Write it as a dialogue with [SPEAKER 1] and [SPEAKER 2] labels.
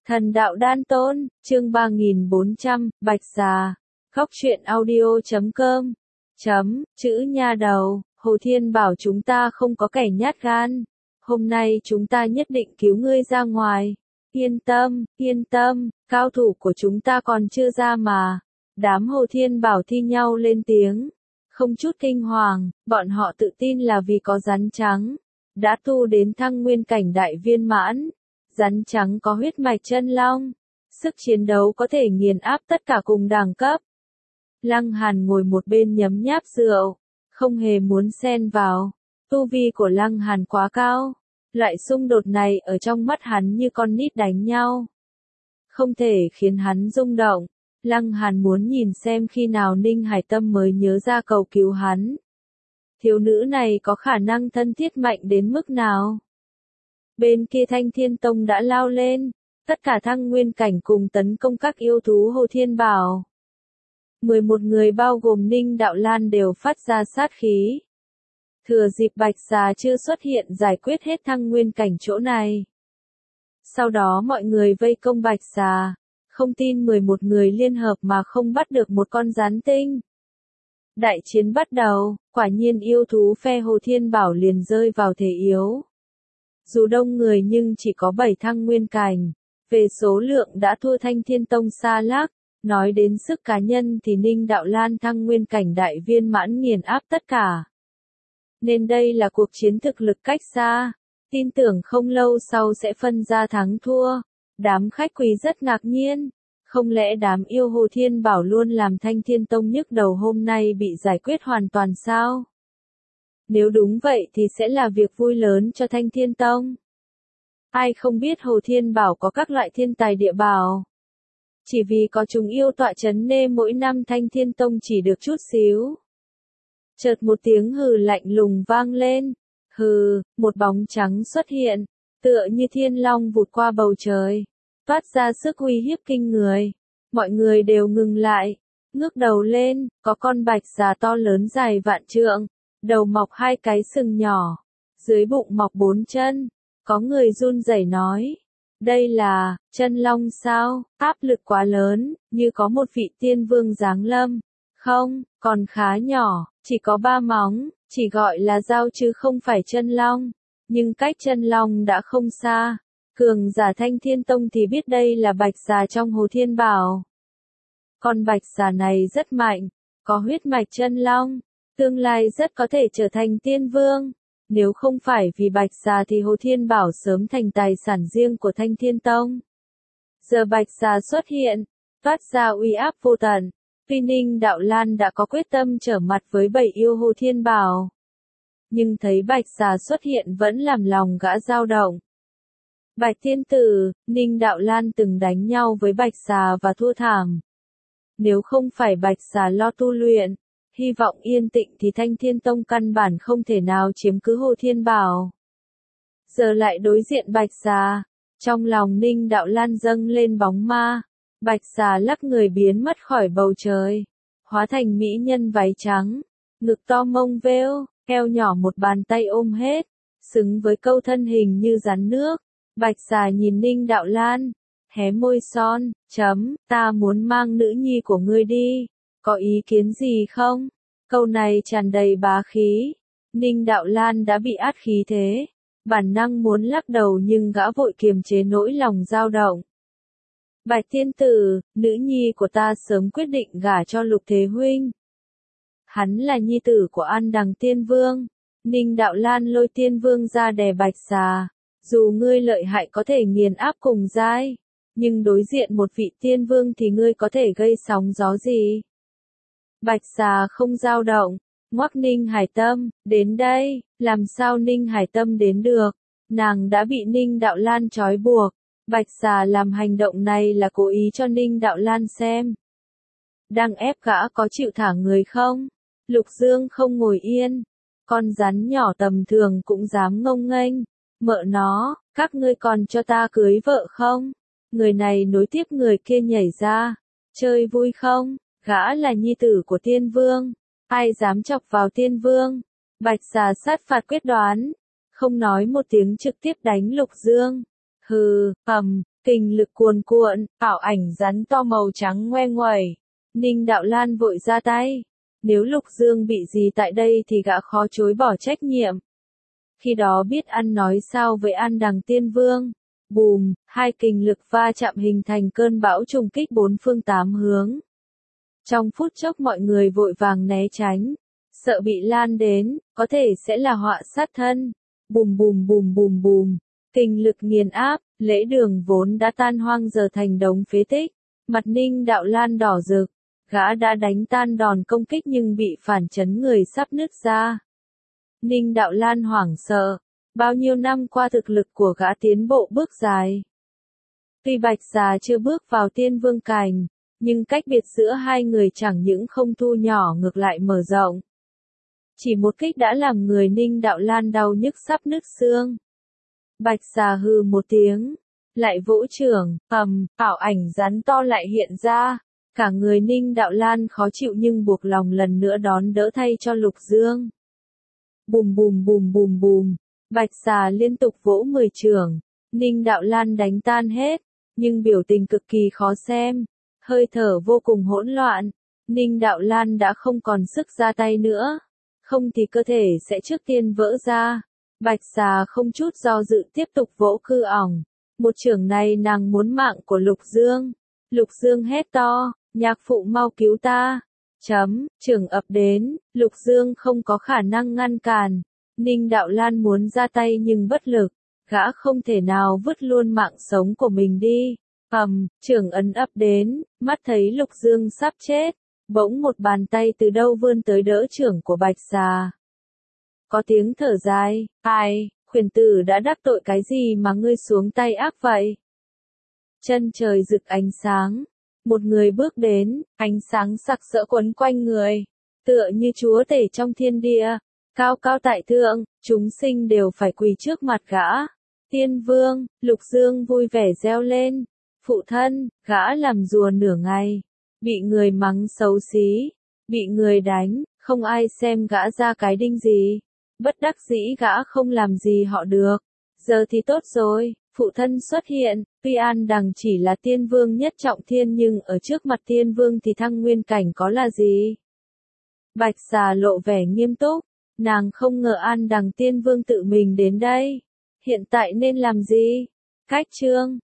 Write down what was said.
[SPEAKER 1] Thần đạo đan tôn, chương 3400, Bạch Xà. Góc truyện audio.com. Chữ nha đầu, Hồ Thiên bảo chúng ta không có kẻ nhát gan. Hôm nay chúng ta nhất định cứu ngươi ra ngoài. Yên tâm, cao thủ của chúng ta còn chưa ra mà. Đám Hồ Thiên bảo thi nhau lên tiếng. Không chút kinh hoàng, bọn họ tự tin là vì có rắn trắng. Đã tu đến thăng nguyên cảnh đại viên mãn. Rắn trắng có huyết mạch chân long, sức chiến đấu có thể nghiền áp tất cả cùng đẳng cấp. Lăng Hàn ngồi một bên nhấm nháp rượu, không hề muốn xen vào. Tu vi của Lăng Hàn quá cao, loại xung đột này ở trong mắt hắn như con nít đánh nhau. Không thể khiến hắn rung động. Lăng Hàn muốn nhìn xem khi nào Ninh Hải Tâm mới nhớ ra cầu cứu hắn. Thiếu nữ này có khả năng thân thiết mạnh đến mức nào? Bên kia Thanh Thiên Tông đã lao lên, tất cả thăng nguyên cảnh cùng tấn công các yêu thú Hồ Thiên Bảo. 11 người bao gồm Ninh Đạo Lan đều phát ra sát khí. Thừa dịp Bạch Xà chưa xuất hiện giải quyết hết thăng nguyên cảnh chỗ này. Sau đó mọi người vây công Bạch Xà, không tin 11 người liên hợp mà không bắt được một con rắn tinh. Đại chiến bắt đầu, quả nhiên yêu thú phe Hồ Thiên Bảo liền rơi vào thế yếu. Dù đông người nhưng chỉ có 7 thăng nguyên cảnh, về số lượng đã thua Thanh Thiên Tông xa lắc, nói đến sức cá nhân thì Ninh Đạo Lan thăng nguyên cảnh đại viên mãn nghiền áp tất cả. Nên đây là cuộc chiến thực lực cách xa, tin tưởng không lâu sau sẽ phân ra thắng thua. Đám khách quý rất ngạc nhiên, không lẽ đám yêu Hồ Thiên Bảo luôn làm Thanh Thiên Tông nhức đầu hôm nay bị giải quyết hoàn toàn sao? Nếu đúng vậy thì sẽ là việc vui lớn cho Thanh Thiên Tông. Ai không biết Hồ Thiên Bảo có các loại thiên tài địa bảo. Chỉ vì có chúng yêu tọa chấn nên mỗi năm Thanh Thiên Tông chỉ được chút xíu. Chợt một tiếng hừ lạnh lùng vang lên. Hừ, một bóng trắng xuất hiện, tựa như thiên long vụt qua bầu trời, toát ra sức uy hiếp kinh người. Mọi người đều ngừng lại, ngước đầu lên, có con bạch xà to lớn dài vạn trượng. Đầu mọc 2 cái sừng nhỏ, dưới bụng mọc 4 chân. Có người run rẩy nói, đây là chân long sao? Áp lực quá lớn, như có một vị tiên vương giáng lâm. Không, còn khá nhỏ, chỉ có 3 móng, chỉ gọi là dao chứ không phải chân long. Nhưng cách chân long đã không xa. Cường giả Thanh Thiên Tông thì biết đây là bạch xà trong Hồ Thiên Bảo. Con bạch xà này rất mạnh, có huyết mạch chân long. Tương lai rất có thể trở thành tiên vương. Nếu không phải vì Bạch Xà thì Hồ Thiên Bảo sớm thành tài sản riêng của Thanh Thiên Tông. Giờ Bạch Xà xuất hiện, phát ra uy áp vô tận. Tuy Ninh Đạo Lan đã có quyết tâm trở mặt với 7 yêu Hồ Thiên Bảo. Nhưng thấy Bạch Xà xuất hiện vẫn làm lòng gã dao động. Bạch Thiên Tử, Ninh Đạo Lan từng đánh nhau với Bạch Xà và thua thảm. Nếu không phải Bạch Xà lo tu luyện, hy vọng yên tĩnh thì Thanh Thiên Tông căn bản không thể nào chiếm cứ Hồ Thiên Bảo. Giờ lại đối diện Bạch Xà, trong lòng Ninh Đạo Lan dâng lên bóng ma. Bạch Xà lắc người biến mất khỏi bầu trời, hóa thành mỹ nhân váy trắng, ngực to mông vêu, eo nhỏ một bàn tay ôm hết, xứng với câu thân hình như rắn nước. Bạch Xà nhìn Ninh Đạo Lan, hé môi son, ta muốn mang nữ nhi của ngươi đi. Có ý kiến gì không? Câu này tràn đầy bá khí. Ninh Đạo Lan đã bị át khí thế. Bản năng muốn lắc đầu nhưng gã vội kiềm chế nỗi lòng dao động. Bạch Thiên Tử, nữ nhi của ta sớm quyết định gả cho Lục Thế Huynh. Hắn là nhi tử của An Đằng Tiên Vương. Ninh Đạo Lan lôi Tiên Vương ra đè Bạch Xà. Dù ngươi lợi hại có thể nghiền áp cùng giai, nhưng đối diện một vị Tiên Vương thì ngươi có thể gây sóng gió gì? Bạch Xà không dao động, ngoắc Ninh Hải Tâm, đến đây. Làm sao Ninh Hải Tâm đến được? Nàng đã bị Ninh Đạo Lan trói buộc. Bạch Xà làm hành động này là cố ý cho Ninh Đạo Lan xem. Đang ép gã có chịu thả người không? Lục Dương không ngồi yên. Con rắn nhỏ tầm thường cũng dám ngông nghênh. Mợ nó, các ngươi còn cho ta cưới vợ không? Người này nối tiếp người kia nhảy ra. Chơi vui không? Gã là nhi tử của Tiên Vương. Ai dám chọc vào Tiên Vương? Bạch Xà sát phạt quyết đoán. Không nói một tiếng trực tiếp đánh Lục Dương. Hừ, Kinh lực cuồn cuộn, ảo ảnh rắn to màu trắng ngoe nguẩy. Ninh Đạo Lan vội ra tay. Nếu Lục Dương bị gì tại đây thì gã khó chối bỏ trách nhiệm. Khi đó biết ăn nói sao với An Đằng Tiên Vương. Bùm, hai kình lực va chạm hình thành cơn bão trùng kích bốn phương tám hướng. Trong phút chốc mọi người vội vàng né tránh, sợ bị lan đến, có thể sẽ là họa sát thân. Bùm bùm bùm bùm bùm, kình lực nghiền áp, lễ đường vốn đã tan hoang giờ thành đống phế tích. Mặt Ninh Đạo Lan đỏ rực, gã đã đánh tan đòn công kích nhưng bị phản chấn người sắp nứt ra. Ninh Đạo Lan hoảng sợ, bao nhiêu năm qua thực lực của gã tiến bộ bước dài. Tuy Bạch Xà chưa bước vào tiên vương cảnh, nhưng cách biệt giữa hai người chẳng những không thu nhỏ ngược lại mở rộng. Chỉ một kích đã làm người Ninh Đạo Lan đau nhức sắp nứt xương. Bạch Xà hừ một tiếng, lại vỗ chưởng, ảo ảnh rắn to lại hiện ra. Cả người Ninh Đạo Lan khó chịu nhưng buộc lòng lần nữa đón đỡ thay cho Lục Dương. Bùm bùm bùm bùm bùm, Bạch Xà liên tục vỗ 10 chưởng, Ninh Đạo Lan đánh tan hết, nhưng biểu tình cực kỳ khó xem, hơi thở vô cùng hỗn loạn. Ninh Đạo Lan đã không còn sức ra tay nữa, không thì cơ thể sẽ trước tiên vỡ ra. Bạch Xà không chút do dự tiếp tục vỗ cư ỏng. Một chưởng này nàng muốn mạng của Lục Dương. Lục Dương hét to, nhạc phụ mau cứu ta. Chưởng ập đến, Lục Dương không có khả năng ngăn cản. Ninh Đạo Lan muốn ra tay nhưng bất lực, gã không thể nào vứt luôn mạng sống của mình đi. Chưởng ấn ập đến, mắt thấy Lục Dương sắp chết, bỗng một bàn tay từ đâu vươn tới đỡ chưởng của Bạch Xà. Có tiếng thở dài, ai, khuyển tử đã đắc tội cái gì mà ngươi xuống tay ác vậy? Chân trời rực ánh sáng, một người bước đến, ánh sáng sặc sỡ quấn quanh người, tựa như chúa tể trong thiên địa, cao cao tại thượng, chúng sinh đều phải quỳ trước mặt gã. Tiên Vương, Lục Dương vui vẻ reo lên, phụ thân, gã làm rùa nửa ngày, bị người mắng xấu xí, bị người đánh, không ai xem gã ra cái đinh gì. Bất đắc dĩ gã không làm gì họ được. Giờ thì tốt rồi, phụ thân xuất hiện, tuy An Đằng chỉ là tiên vương nhất trọng thiên nhưng ở trước mặt tiên vương thì thăng nguyên cảnh có là gì? Bạch Xà lộ vẻ nghiêm túc, nàng không ngờ An Đằng tiên vương tự mình đến đây. Hiện tại nên làm gì? Cách chương